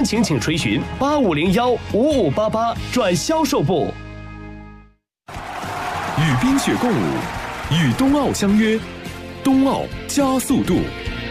情请垂询85015588转销售部。 与冰雪共舞，与冬奥相约，冬奥加速度。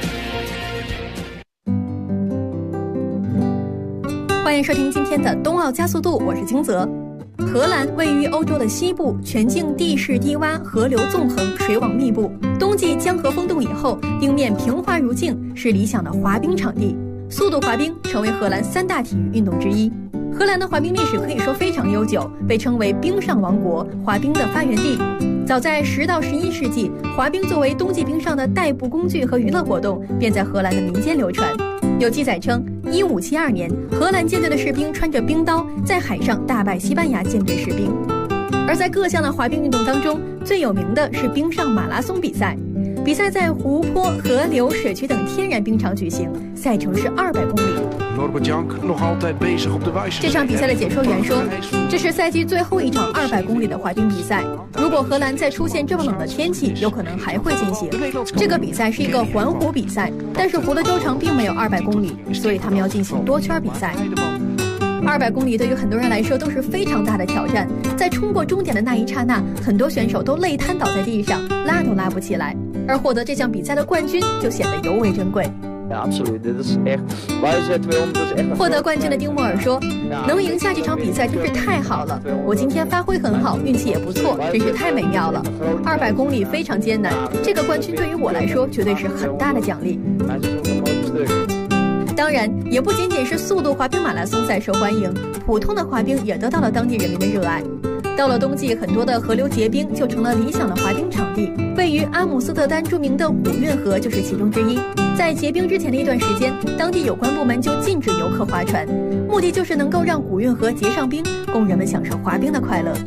欢迎收听今天的冬奥加速度，我是金泽。荷兰位于欧洲的西部，全境地势低洼，河流纵横，水网密布。冬季江河封冻以后，冰面平滑如镜，是理想的滑冰场地。速度滑冰成为荷兰3大体育运动之一。荷兰的滑冰历史可以说非常悠久，被称为冰上王国，滑冰的发源地。早在10到11世纪，滑冰作为冬季冰上的代步工具和娱乐活动，便在荷兰的民间流传。有记载称，1572年，荷兰舰队的士兵穿着冰刀，在海上大败西班牙舰队士兵。而在各项的滑冰运动当中，最有名的是冰上马拉松比赛。比赛在湖泊、河流、水渠等天然冰场举行，赛程是200公里。这场比赛的解说员说，这是赛季最后一场200公里的滑冰比赛。如果荷兰再出现这么冷的天气，有可能还会进行。这个比赛是一个环湖比赛，但是湖的周长并没有200公里，所以他们要进行多圈比赛。200公里对于很多人来说都是非常大的挑战，在冲过终点的那一刹那，很多选手都累瘫倒在地上，拉都拉不起来。而获得这项比赛的冠军就显得尤为珍贵。获得冠军的丁莫尔说，能赢下这场比赛真是太好了，我今天发挥很好，运气也不错，真是太美妙了。200公里非常艰难，这个冠军对于我来说绝对是很大的奖励。当然，也不仅仅是速度滑冰马拉松赛受欢迎，普通的滑冰也得到了当地人民的热爱。到了冬季，很多的河流结冰就成了理想的滑冰场地。位于阿姆斯特丹著名的古运河就是其中之一。在结冰之前的一段时间，当地有关部门就禁止游客划船，目的就是能够让古运河结上冰，供人们享受滑冰的快乐。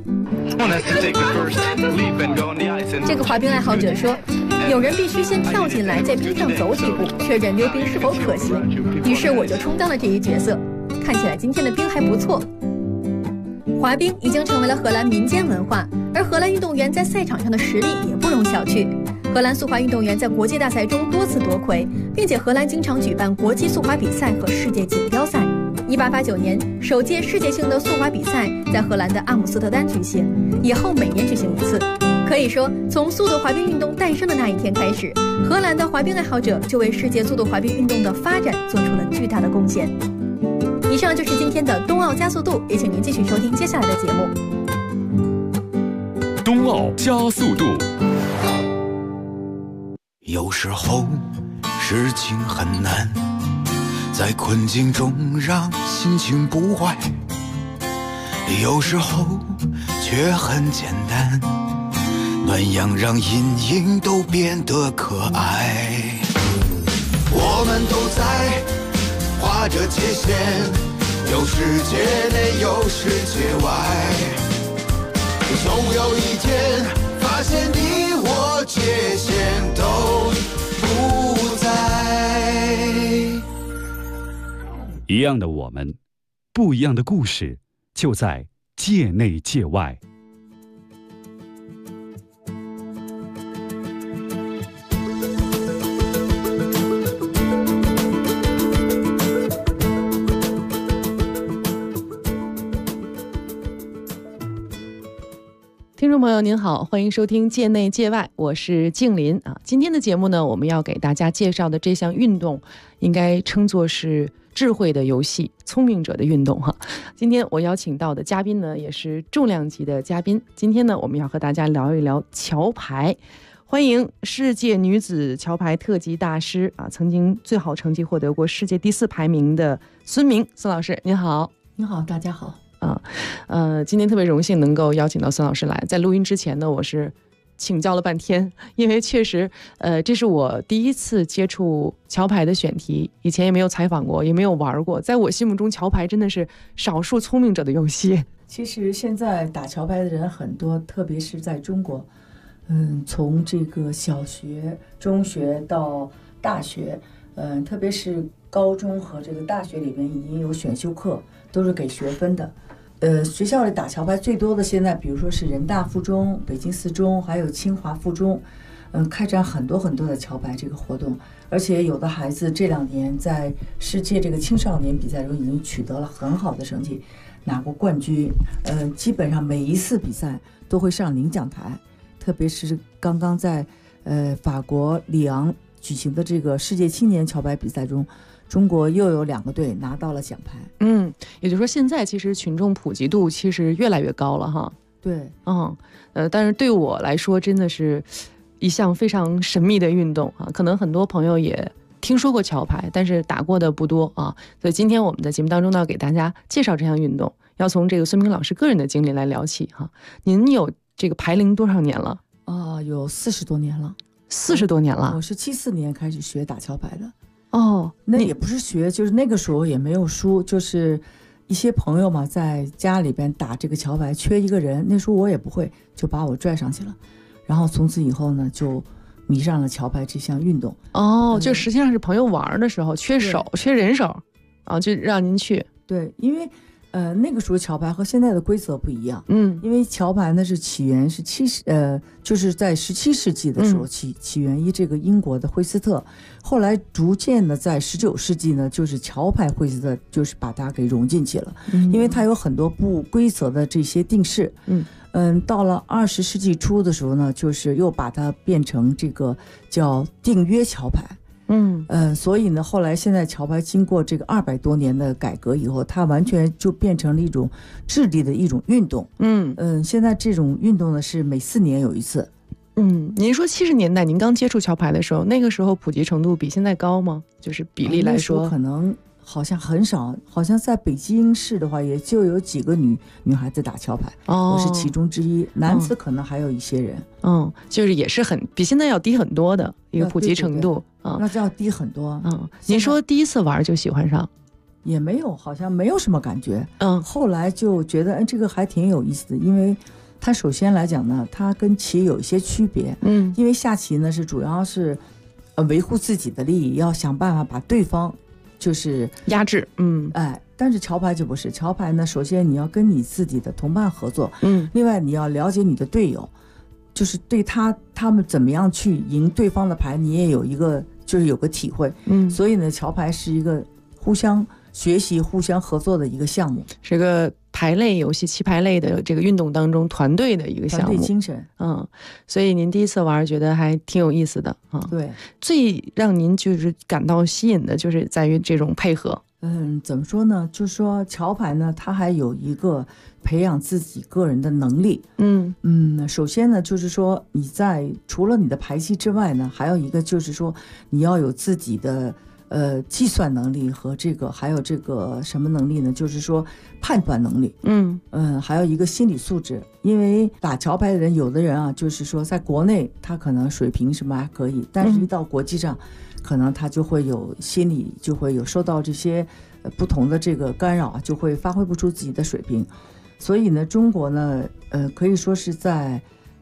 这个滑冰爱好者说，有人必须先跳进来，在冰上走几步，确认溜冰是否可行。于是我就充当了这一角色。看起来今天的冰还不错。滑冰已经成为了荷兰民间文化，而荷兰运动员在赛场上的实力也不容小觑。荷兰速滑运动员在国际大赛中多次夺魁，并且荷兰经常举办国际速滑比赛和世界锦标赛。1889年，首届世界性的速滑比赛在荷兰的阿姆斯特丹举行，以后每年举行1次。可以说，从速度滑冰运动诞生的那一天开始，荷兰的滑冰爱好者就为世界速度滑冰运动的发展做出了巨大的贡献。以上就是今天的冬奥加速度，也请您继续收听接下来的节目。 冬奥加速度。 有时候事情很难，在困境中让心情不坏，有时候却很简单，暖阳让阴影都变得可爱。我们都在划着界限，有世界内有世界外，总有一天发现你我界限都不在。 一样的我们，不一样的故事，就在界内界外。 听众朋友您好，欢迎收听界内界外，我是静林啊。今天的节目呢，我们要给大家介绍的这项运动应该称作是智慧的游戏，聪明者的运动哈。今天我邀请到的嘉宾呢，也是重量级的嘉宾。今天呢，我们要和大家聊一聊桥牌。欢迎世界女子桥牌特级大师啊，曾经最好成绩获得过世界第4排名的孙明孙老师，您好。 您好，大家好。 今天特别荣幸能够邀请到孙老师来。在录音之前呢，我是请教了半天，因为确实，这是我第一次接触桥牌的选题，以前也没有采访过，也没有玩过。在我心目中，桥牌真的是少数聪明者的游戏。 其实现在打桥牌的人很多，特别是在中国，从这个小学、中学到大学，特别是高中和这个大学里面已经有选修课，都是给学分的。学校里打桥牌最多的现在，比如说是人大附中、北京四中，还有清华附中， 开展很多很多的桥牌这个活动，而且有的孩子这2年在世界这个青少年比赛中已经取得了很好的成绩，拿过冠军。基本上每一次比赛都会上领奖台，特别是刚刚在法国里昂举行的这个世界青年桥牌比赛中，中国又有2个队拿到了奖牌。 也就是说现在其实群众普及度其实越来越高了哈。 对， 但是对我来说真的是一项非常神秘的运动啊，可能很多朋友也听说过桥牌，但是打过的不多啊。所以今天我们在节目当中呢，给大家介绍这项运动，要从这个孙明老师个人的经历来聊起哈。您有这个牌龄多少年了？ 有40多年了。 40多年了。 我是74年开始学打桥牌的。 那也不是学，就是那个时候也没有书，就是一些朋友嘛，在家里边打这个桥牌，缺一个人，那时候我也不会，就把我拽上去了，然后从此以后呢，就迷上了桥牌这项运动。 就实际上是朋友玩的时候缺人手啊，就让您去。 对，因为那个时候桥牌和现在的规则不一样。因为桥牌呢是起源是就是在17世纪的时候起源于这个英国的惠斯特，后来逐渐的在19世纪呢，就是桥牌惠斯特就是把它给融进去了。因为它有很多不规则的这些定式。到了20世纪初的时候呢，就是又把它变成这个叫订约桥牌。所以呢，后来现在桥牌经过这个200多年的改革以后，它完全就变成了一种智力的一种运动。现在这种运动呢是每4年有一次。 您说70年代您刚接触桥牌的时候，那个时候普及程度比现在高吗？就是比例来说， 可能好像很少，好像在北京市的话，也就有几个女孩子打桥牌。我是其中之一。男子可能还有一些人。 就是也是比现在要低很多的一个普及程度。 那就要低很多。 您说第一次玩就喜欢上？ 也没有，好像没有什么感觉。后来就觉得这个还挺有意思的，因为它首先来讲呢，它跟棋有一些区别。因为下棋呢是主要是维护自己的利益，要想办法把对方就是压制。 但是桥牌就不是，桥牌呢首先你要跟你自己的同伴合作。另外你要了解你的队友，就是对他们怎么样去赢对方的牌，你也有一个就是有个体会。所以呢，桥牌是一个互相学习、互相合作的一个项目， 是个牌类游戏、棋牌类的这个运动当中团队的一个项目， 团队精神。 所以您第一次玩觉得还挺有意思的啊。 对， 最让您就是感到吸引的就是在于这种配合。 怎么说呢？就是说桥牌呢，它还有一个培养自己个人的能力。首先呢，就是说你除了你的牌技之外呢，还有一个就是说你要有自己的计算能力和还有这个什么能力呢？就是说判断能力。还有一个心理素质。因为打桥牌的人，有的人啊，就是说在国内他可能水平什么还可以，但是一到国际上，可能他就会有心理就会有受到这些不同的这个干扰，就会发挥不出自己的水平。所以呢，中国呢，可以说是在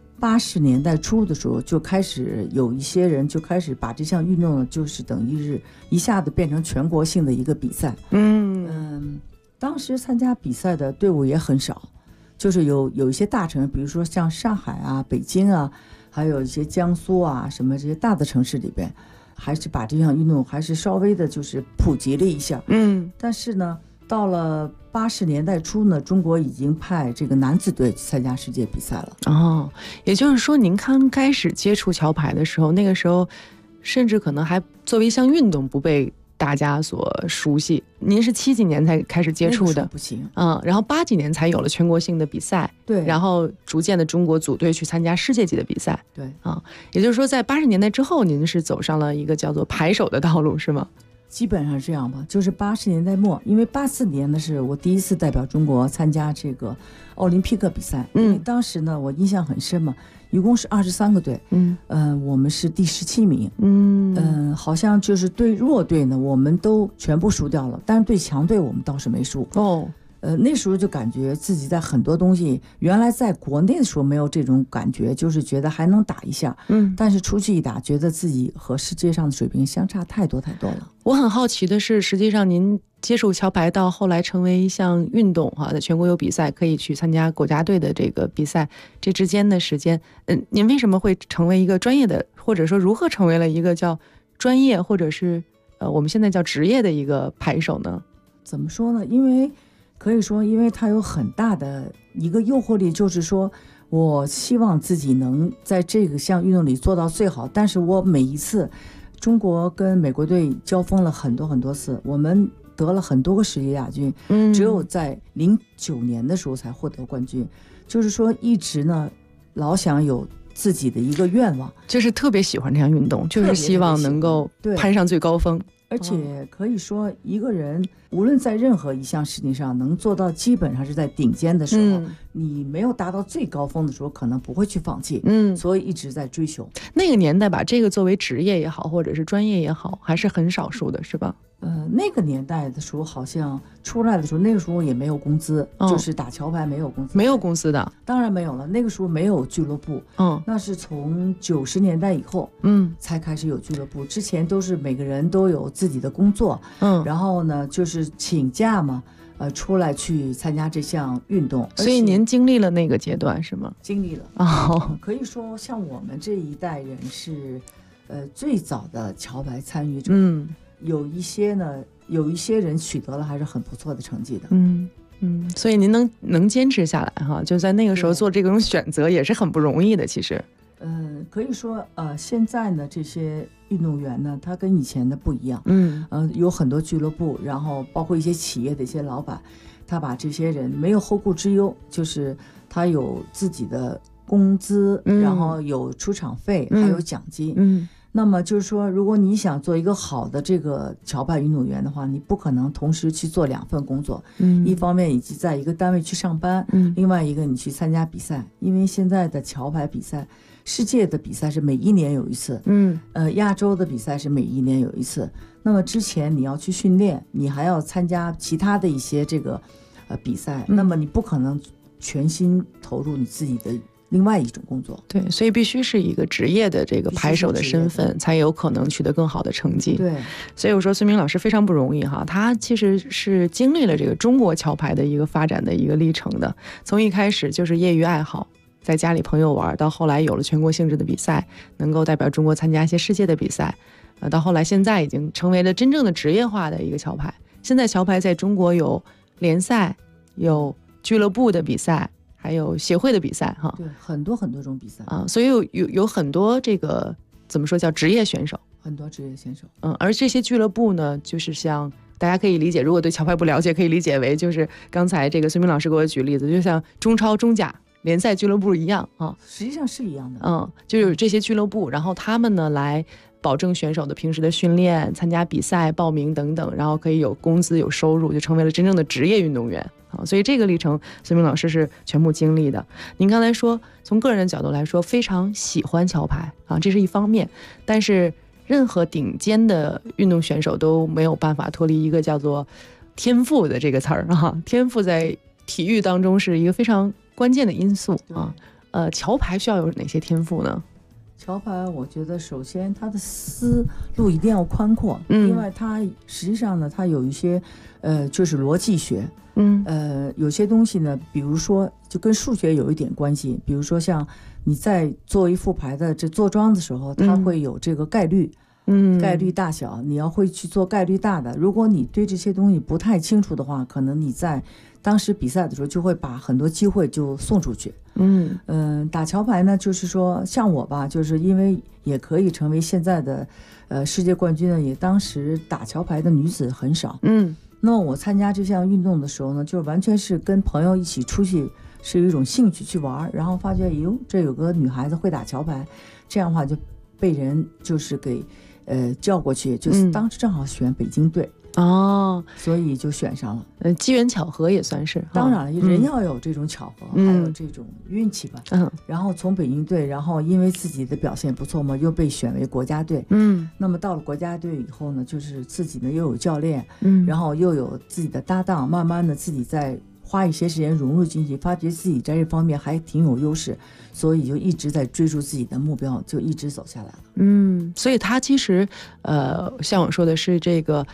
80年代初的时候就开始有一些人就开始把这项运动呢，就是等于是一下子变成全国性的一个比赛。当时参加比赛的队伍也很少，就是有一些大城市，比如说像上海啊、北京啊，还有一些江苏啊什么这些大的城市里边，还是把这项运动还是稍微的就是普及了一下。但是呢，到了80年代初呢，中国已经派这个男子队去参加世界比赛了。 也就是说您刚开始接触桥牌的时候，那个时候甚至可能还作为一项运动不被大家所熟悉。您是70几年才开始接触的， 不行。 然后80几年才有了全国性的比赛。 对， 然后逐渐的中国组队去参加世界级的比赛。 对， 也就是说在80年代之后，您是走上了一个叫做牌手的道路，是吗？ 基本上是这样吧，就是80年代末，因为84年呢是我第一次代表中国参加这个奥林匹克比赛。因为当时呢我印象很深嘛，一共是23个队。我们是第17名。好像就是对弱队呢我们都全部输掉了，但是对强队我们倒是没输。那时候就感觉自己在很多东西，原来在国内的时候没有这种感觉，就是觉得还能打一下。但是出去一打，觉得自己和世界上的水平相差太多太多了。 我很好奇的是，实际上您接触桥牌到后来成为一项运动哈，在全国有比赛，可以去参加国家队的这个比赛，这之间的时间，您为什么会成为一个专业的，或者说如何成为了一个叫专业或者是我们现在叫职业的一个牌手呢？ 怎么说呢？因为可以说，因为它有很大的一个诱惑力，就是说我希望自己能在这个项运动里做到最好，但是我每一次中国跟美国队交锋了很多很多次，我们得了很多个世界亚军，只有在09年的时候才获得冠军。就是说一直呢老想有自己的一个愿望， 就是特别喜欢这项运动，就是希望能够攀上最高峰。 而且可以说一个人无论在任何一项事情上能做到基本上是在顶尖的时候，你没有达到最高峰的时候可能不会去放弃，所以一直在追求。 那个年代把这个作为职业也好或者是专业也好还是很少数的，是吧？ 那个年代的时候好像出来的时候，那个时候也没有工资，就是打桥牌没有工资， 没有工资的， 当然没有了。那个时候没有俱乐部，那是从90年代以后，才开始有俱乐部。之前都是每个人都有自己的工作，然后呢就是请假嘛，出来去参加这项运动。 所以您经历了那个阶段是吗？ 经历了可以说像我们这一代人是最早的桥牌参与者。有一些人取得了还是很不错的成绩的。 所以您能坚持下来哈，就在那个时候做这种选择也是很不容易的。其实可以说现在呢这些运动员呢他跟以前的不一样，有很多俱乐部，然后包括一些企业的一些老板，他把这些人没有后顾之忧，就是他有自己的工资，然后有出场费，还有奖金。那么就是说如果你想做一个好的这个桥牌运动员的话，你不可能同时去做2份工作，一方面以及在一个单位去上班，另外一个你去参加比赛。因为现在的桥牌比赛，世界的比赛是每1年有一次，亚洲的比赛是每1年有一次。那么之前你要去训练，你还要参加其他的一些这个比赛，那么你不可能全心投入你自己的另外一种工作。 对，所以必须是一个职业的这个牌手的身份，才有可能取得更好的成绩。 对， 所以我说孙明老师非常不容易哈，他其实是经历了这个中国桥牌的一个发展的一个历程的。从一开始就是业余爱好，在家里朋友玩，到后来有了全国性质的比赛，能够代表中国参加一些世界的比赛，到后来现在已经成为了真正的职业化的一个桥牌。现在桥牌在中国有联赛，有俱乐部的比赛，还有协会的比赛哈， 对，很多很多种比赛所以有很多这个怎么说叫职业选手， 很多职业选手。 而这些俱乐部呢，就是像大家可以理解，如果对桥牌不了解，可以理解为就是刚才这个孙明老师给我举例子，就像中超、中甲联赛俱乐部一样实际上是一样的。 就有这些俱乐部，然后他们呢来保证选手的平时的训练、参加比赛、报名等等，然后可以有工资、有收入，就成为了真正的职业运动员。所以这个历程孙明老师是全部经历的。您刚才说从个人的角度来说非常喜欢桥牌这是一方面，但是任何顶尖的运动选手都没有办法脱离一个叫做天赋的这个词儿天赋在体育当中是一个非常关键的因素桥牌需要有哪些天赋呢？ 桥牌我觉得首先它的思路一定要宽阔，另外它实际上呢它有一些就是逻辑学，有些东西呢比如说就跟数学有一点关系，比如说像你在做一副牌的这做庄的时候，它会有这个概率，概率大小，你要会去做概率大的。如果你对这些东西不太清楚的话，可能你在当时比赛的时候就会把很多机会就送出去。打桥牌呢，就是说像我吧，就是因为也可以成为现在的世界冠军呢，也当时打桥牌的女子很少。那么我参加这项运动的时候呢，就完全是跟朋友一起出去，是一种兴趣去玩，然后发觉哟，这有个女孩子会打桥牌，这样的话就被人就是给叫过去，就是当时正好选北京队。所以就选上了。 机缘巧合也算是， 当然了，人要有这种巧合，还有这种运气吧。然后从北京队，然后因为自己的表现不错嘛，又被选为国家队。那么到了国家队以后呢，就是自己呢又有教练，然后又有自己的搭档，慢慢的自己在花一些时间融入进去，发觉自己在这方面还挺有优势，所以就一直在追逐自己的目标，就一直走下来了。 所以他其实像我说的是这个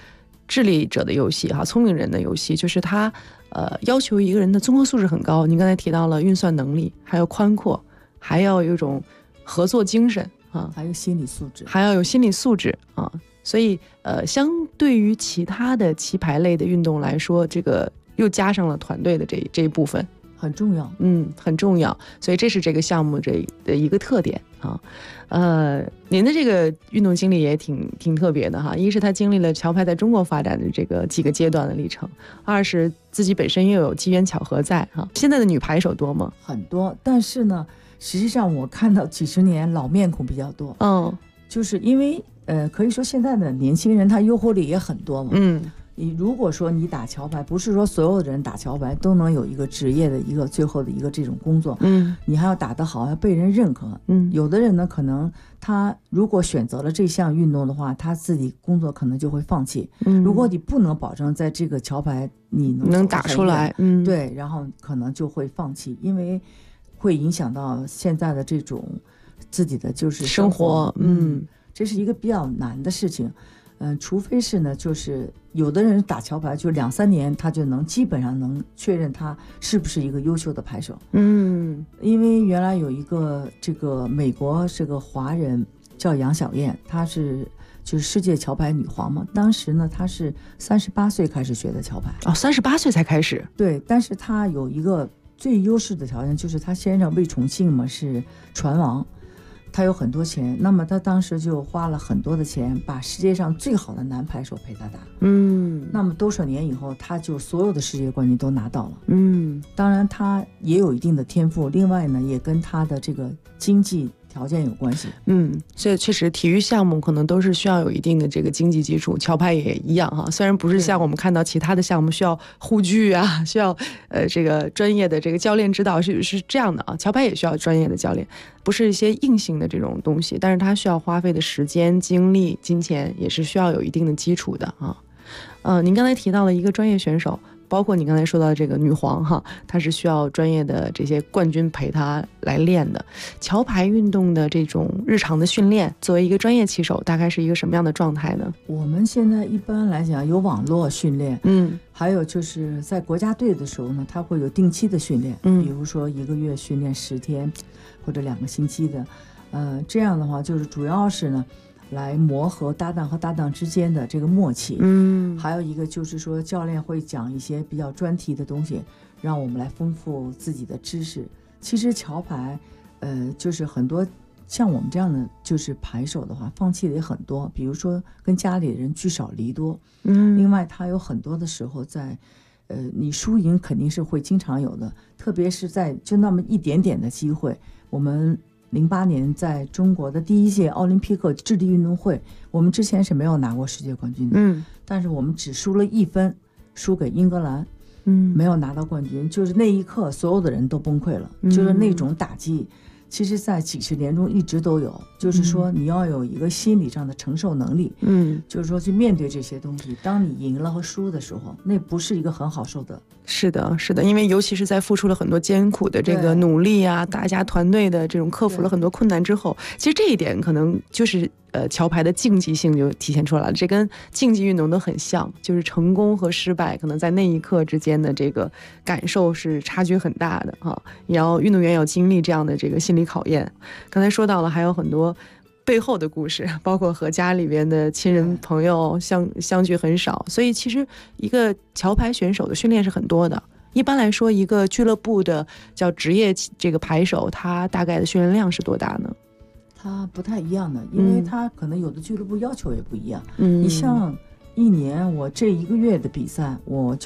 智力者的游戏哈，聪明人的游戏，就是它要求一个人的综合素质很高。您刚才提到了运算能力，还有宽阔，还要有一种合作精神啊， 还有心理素质， 还要有心理素质啊。所以相对于其他的棋牌类的运动来说，这个又加上了团队的这一部分。 很重要， 很重要，所以这是这个项目的一个特点啊。您的这个运动经历也挺特别的哈。一是他经历了桥牌在中国发展的这个几个阶段的历程，二是自己本身又有机缘巧合在哈。现在的女牌手多吗？ 很多，但是呢，实际上我看到几十年老面孔比较多。就是因为可以说现在的年轻人他诱惑力也很多嘛。你如果说你打桥牌，不是说所有的人打桥牌都能有一个职业的一个最后的一个这种工作，你还要打得好，要被人认可。有的人呢，可能他如果选择了这项运动的话，他自己工作可能就会放弃。如果你不能保证在这个桥牌你能打出来， 对，然后可能就会放弃，因为会影响到现在的这种自己的就是生活。这是一个比较难的事情。除非是呢，就是有的人打桥牌就2、3年，他就能基本上能确认他是不是一个优秀的牌手。因为原来有一个这个美国是个华人叫杨晓燕，她是就是世界桥牌女皇嘛。当时呢，她是38岁开始学的桥牌。 38岁才开始？ 对，但是她有一个最优势的条件，就是她先生魏崇信嘛是船王。他有很多钱，那么他当时就花了很多的钱，把世界上最好的男牌手陪他打。那么多少年以后，他就所有的世界冠军都拿到了。当然他也有一定的天赋，另外呢，也跟他的这个经济条件有关系。 所以确实体育项目可能都是需要有一定的这个经济基础，桥牌也一样哈。虽然不是像我们看到其他的项目需要护具啊，需要这个专业的这个教练指导是这样的啊，桥牌也需要专业的教练，不是一些硬性的这种东西，但是它需要花费的时间、精力、金钱也是需要有一定的基础的啊。您刚才提到了一个专业选手，包括你刚才说到的这个女皇哈，她是需要专业的这些冠军陪她来练的。桥牌运动的这种日常的训练，作为一个专业棋手，大概是一个什么样的状态呢？ 我们现在一般来讲有网络训练，还有就是在国家队的时候呢，他会有定期的训练，比如说1个月训练10天或者2个星期的，这样的话就是主要是呢。来磨合搭档和搭档之间的这个默契。还有一个就是说教练会讲一些比较专题的东西，让我们来丰富自己的知识。其实桥牌就是很多像我们这样的就是牌手的话放弃的也很多，比如说跟家里人聚少离多。另外他有很多的时候在你输赢肯定是会经常有的，特别是在就那么一点点的机会。我们08年在中国的第1届奥林匹克智力运动会，我们之前是没有拿过世界冠军的，但是我们只输了1分，输给英格兰，没有拿到冠军，就是那一刻所有的人都崩溃了，就是那种打击其实在几十年中一直都有，就是说你要有一个心理上的承受能力，就是说去面对这些东西。当你赢了和输的时候，那不是一个很好受的。 是的，是的，因为尤其是在付出了很多艰苦的这个努力啊，大家团队的这种克服了很多困难之后，其实这一点可能就是桥牌的竞技性就体现出来了。这跟竞技运动都很像，就是成功和失败可能在那一刻之间的这个感受是差距很大的哈。也要运动员要经历这样的这个心理考验。刚才说到了还有很多背后的故事，包括和家里边的亲人朋友相聚很少，所以其实一个桥牌选手的训练是很多的。一般来说，一个俱乐部的叫职业这个牌手，他大概的训练量是多大呢？ 他不太一样的，因为他可能有的俱乐部要求也不一样。你像一年我这1个月的比赛，我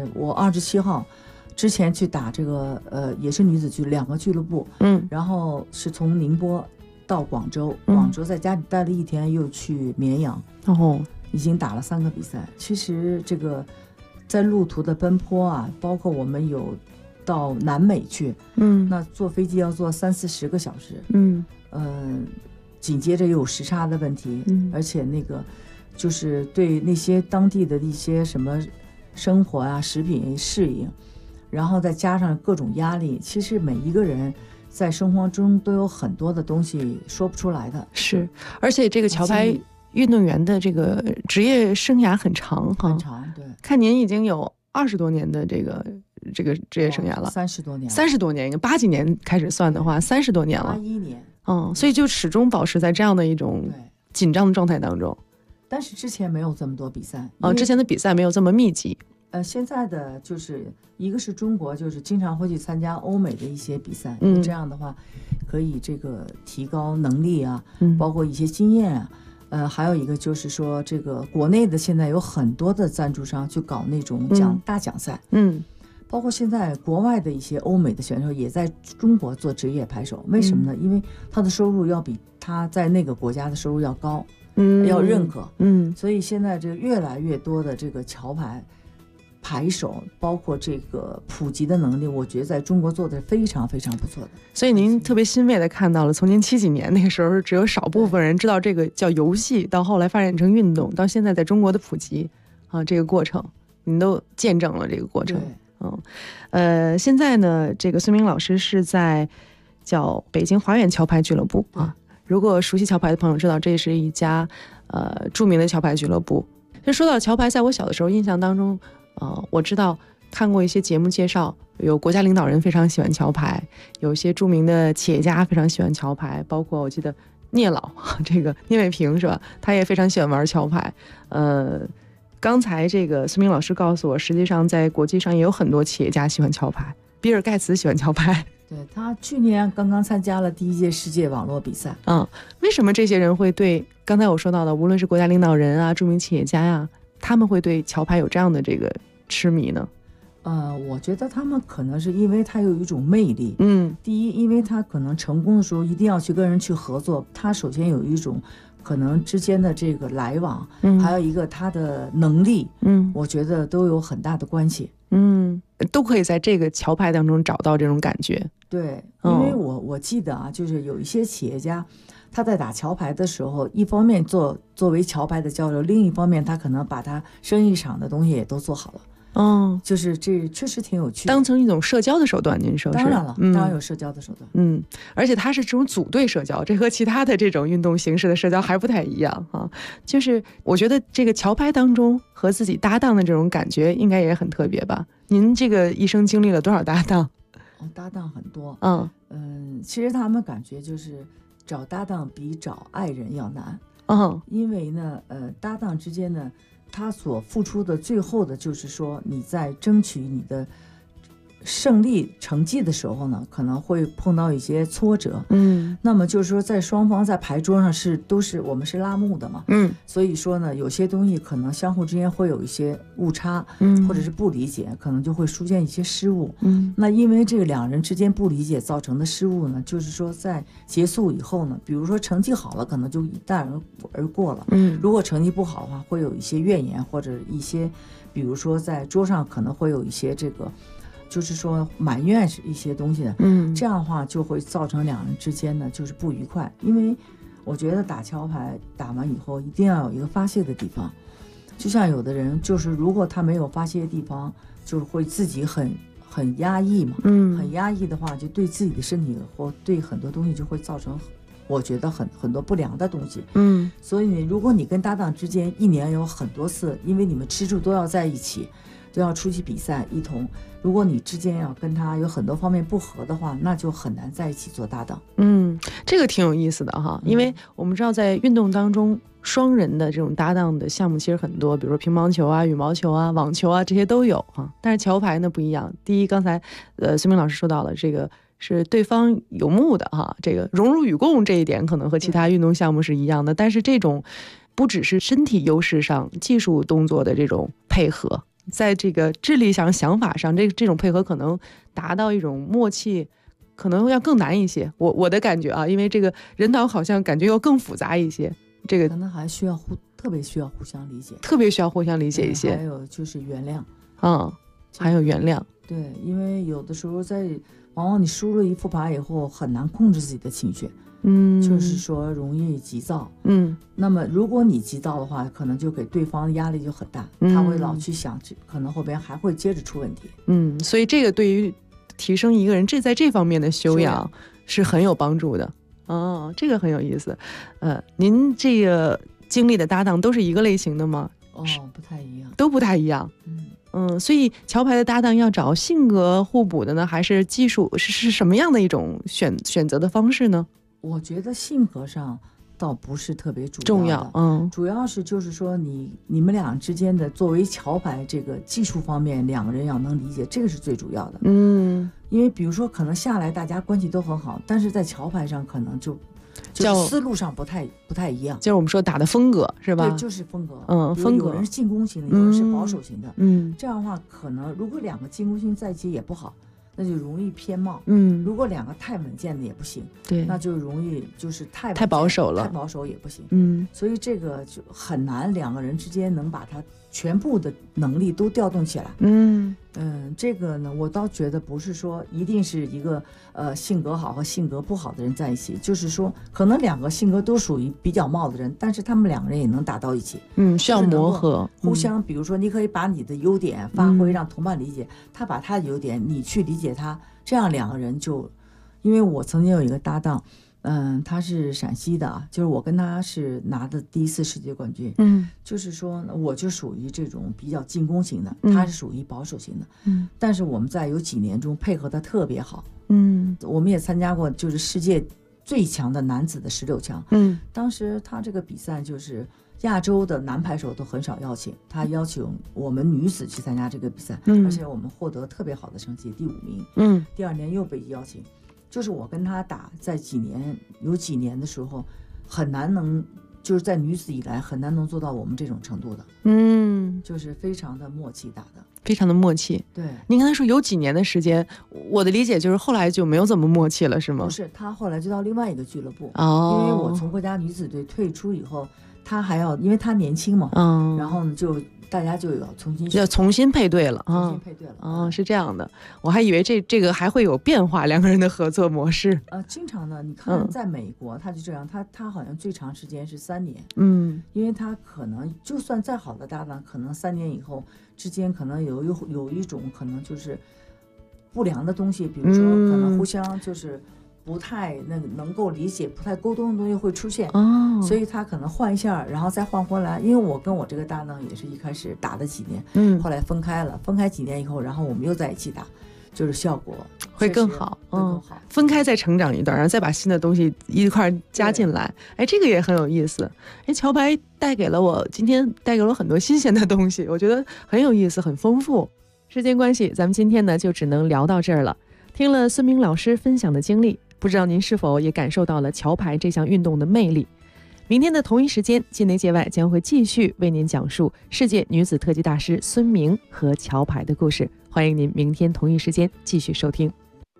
27号之前去打这个也是女子2个俱乐部，然后是从宁波到广州，广州在家里待了1天，又去绵阳，已经打了3个比赛。其实这个在路途的奔波啊，包括我们有到南美去，那坐飞机要坐30-40个小时，紧接着又有时差的问题，而且那个就是对那些当地的一些什么生活啊、食品适应，然后再加上各种压力，其实每一个人在生活中都有很多的东西说不出来的。 是，而且这个桥牌运动员的这个职业生涯很长哈， 很长，对。 看您已经有20多年的这个职业生涯了 ，30多年 ，30多年，80几年开始算的话，30多年了 ，81年， 所以就始终保持在这样的一种紧张的状态当中。 但是之前没有这么多比赛， 之前的比赛没有这么密集。 现在的就是一个是中国，就是经常会去参加欧美的一些比赛，这样的话可以这个提高能力啊，包括一些经验啊。还有一个就是说，这个国内的现在有很多的赞助商去搞那种大奖赛，包括现在国外的一些欧美的选手也在中国做职业排手，为什么呢？因为他的收入要比他在那个国家的收入要高，要认可，所以现在这越来越多的这个桥牌排手，包括这个普及的能力，我觉得在中国做的非常非常不错的。 所以您特别欣慰的看到了，从您70几年那个时候，只有少部分人知道这个叫游戏，到后来发展成运动，到现在在中国的普及这个过程，您都见证了这个过程。现在呢，这个孙明老师是在叫北京华远桥牌俱乐部啊。如果熟悉桥牌的朋友知道，这是一家著名的桥牌俱乐部。就说到桥牌，在我小的时候印象当中，我知道看过一些节目介绍，有国家领导人非常喜欢桥牌，有一些著名的企业家非常喜欢桥牌，包括我记得聂老，这个聂卫平是吧？他也非常喜欢玩桥牌。刚才这个孙明老师告诉我，实际上在国际上也有很多企业家喜欢桥牌，比尔盖茨喜欢桥牌。 对，他去年刚刚参加了第1届世界网络比赛。 为什么这些人会对刚才我说到的，无论是国家领导人啊、著名企业家呀，他们会对桥牌有这样的这个痴迷呢？ 我觉得他们可能是因为他有一种魅力。第一，因为他可能成功的时候一定要去跟人去合作，他首先有一种可能之间的这个来往，还有一个他的能力，我觉得都有很大的关系。 都可以在这个桥牌当中找到这种感觉。 对，因为我记得啊，就是有一些企业家，他在打桥牌的时候，一方面作为桥牌的交流，另一方面他可能把他生意场的东西也都做好了。就是这确实挺有趣的， 当成一种社交的手段。您说是？ 当然了，当然有社交的手段。 而且它是这种组队社交，这和其他的这种运动形式的社交还不太一样啊。就是我觉得这个桥牌当中和自己搭档的这种感觉，应该也很特别吧？您这个一生经历了多少搭档？ 搭档很多。其实他们感觉就是找搭档比找爱人要难。因为呢，搭档之间呢，他所付出的最后的就是说，你在争取你的胜利成绩的时候呢，可能会碰到一些挫折。那么就是说，在双方在牌桌上我们是拉幕的嘛。所以说呢，有些东西可能相互之间会有一些误差，或者是不理解，可能就会出现一些失误。那因为这个两人之间不理解造成的失误呢，就是说在结束以后呢，比如说成绩好了，可能就一带而过了。如果成绩不好的话，会有一些怨言，或者一些，比如说在桌上可能会有一些这个。就是说埋怨一些东西的，这样的话就会造成两人之间呢就是不愉快。因为我觉得打桥牌打完以后一定要有一个发泄的地方，就像有的人就是如果他没有发泄的地方，就是会自己很压抑嘛，很压抑的话，就对自己的身体或对很多东西就会造成我觉得很多不良的东西。所以如果你跟搭档之间一年有很多次，因为你们吃住都要在一起，都要出去比赛一同，如果你之间要跟他有很多方面不合的话，那就很难在一起做搭档。 这个挺有意思的哈，因为我们知道在运动当中，双人的这种搭档的项目其实很多，比如说乒乓球啊、羽毛球啊、网球啊，这些都有哈。但是桥牌呢不一样，第一，刚才孙明老师说到了，这个是对方有目的哈，这个荣辱与共这一点可能和其他运动项目是一样的，但是这种不只是身体优势上、技术动作的这种配合。在这个智力上、想法上，这种配合可能达到一种默契，可能要更难一些。我的感觉啊，因为这个人脑好像感觉要更复杂一些，这个可能还需要特别需要互相理解， 特别需要互相理解一些。 还有就是原谅， 还有原谅。 对，因为有的时候往往你输了一副牌以后，很难控制自己的情绪。就是说容易急躁。那么如果你急躁的话，可能就给对方的压力就很大，他会老去想，可能后边还会接着出问题。 所以这个对于提升一个人在这方面的修养是很有帮助的。这个很有意思。您这个经历的搭档都是一个类型的吗？ 哦，不太一样， 都不太一样。所以桥牌的搭档要找性格互补的呢，还是技术是什么样的一种选择的方式呢？ 我觉得性格上倒不是特别重要， 主要是就是说你们俩之间的作为桥牌这个技术方面，两个人要能理解，这个是最主要的。因为比如说可能下来大家关系都很好，但是在桥牌上可能就思路上不太一样， 就是我们说打的风格是吧？ 对，就是风格。 风格， 有人是进攻型的，有人是保守型的。这样的话，可能如果两个进攻型在一起也不好，那就容易偏冒。如果两个太稳健的也不行， 对， 那就容易就是太保守了， 太保守也不行。所以这个就很难，两个人之间能把他全部的能力都调动起来。这个呢，我倒觉得不是说一定是一个性格好和性格不好的人在一起，就是说可能两个性格都属于比较冒的人，但是他们两个人也能打到一起。 需要磨合， 互相，比如说你可以把你的优点发挥，让同伴理解，他把他的优点你去理解他，这样两个人就，因为我曾经有一个搭档。他是陕西的啊，就是我跟他是拿的第1次世界冠军。就是说我就属于这种比较进攻型的，他是属于保守型的。但是我们在有几年中配合的特别好。我们也参加过就是世界最强的男子的16强。当时他这个比赛就是亚洲的男排手都很少邀请，他邀请我们女子去参加这个比赛，而且我们获得特别好的成绩，第5名。第2年又被邀请。就是我跟他打，在有几年的时候，很难能就是在女子以来很难能做到我们这种程度的。就是非常的默契打的， 非常的默契。 对， 您刚才说有几年的时间，我的理解就是后来就没有怎么默契了，是吗？ 不是，他后来就到另外一个俱乐部。因为我从国家女子队退出以后，他还要，因为他年轻嘛，然后呢就。大家就要重新配对了。重新配对了。 是这样的，我还以为这个还会有变化，两个人的合作模式。 经常呢，你看在美国，他就这样，他好像最长时间是3年。因为他可能就算再好的搭档，可能3年以后之间可能有一种可能就是不良的东西，比如说可能互相就是不太能够理解、不太沟通的东西会出现。所以他可能换一下，然后再换回来。因为我跟我这个搭档也是一开始打了几年，后来分开了，分开几年以后，然后我们又在一起打，就是效果会更好。分开再成长一段，然后再把新的东西一块加进来。这个也很有意思。桥牌今天带给了我很多新鲜的东西，我觉得很有意思，很丰富。时间关系，咱们今天呢就只能聊到这儿了。听了孙明老师分享的经历，不知道您是否也感受到了桥牌这项运动的魅力。明天的同一时间，界内界外将会继续为您讲述世界女子特级大师孙明和桥牌的故事。欢迎您明天同一时间继续收听。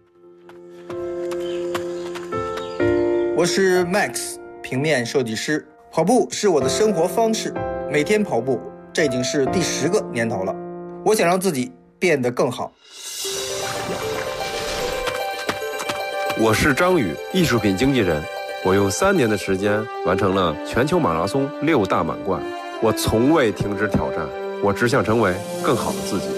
我是 Max， 平面设计师。跑步是我的生活方式，每天跑步，这已经是第10个年头了。我想让自己变得更好。 我是张宇，艺术品经纪人。我用3年的时间完成了全球马拉松6大满贯。我从未停止挑战，我只想成为更好的自己。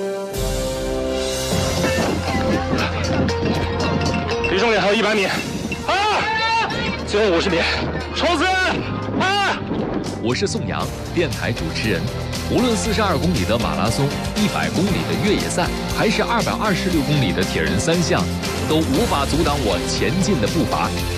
离终点还有100米，最后50米，冲刺！ 我是宋阳，电台主持人。无论42公里的马拉松、100公里的越野赛，还是226公里的铁人3项，都无法阻挡我前进的步伐。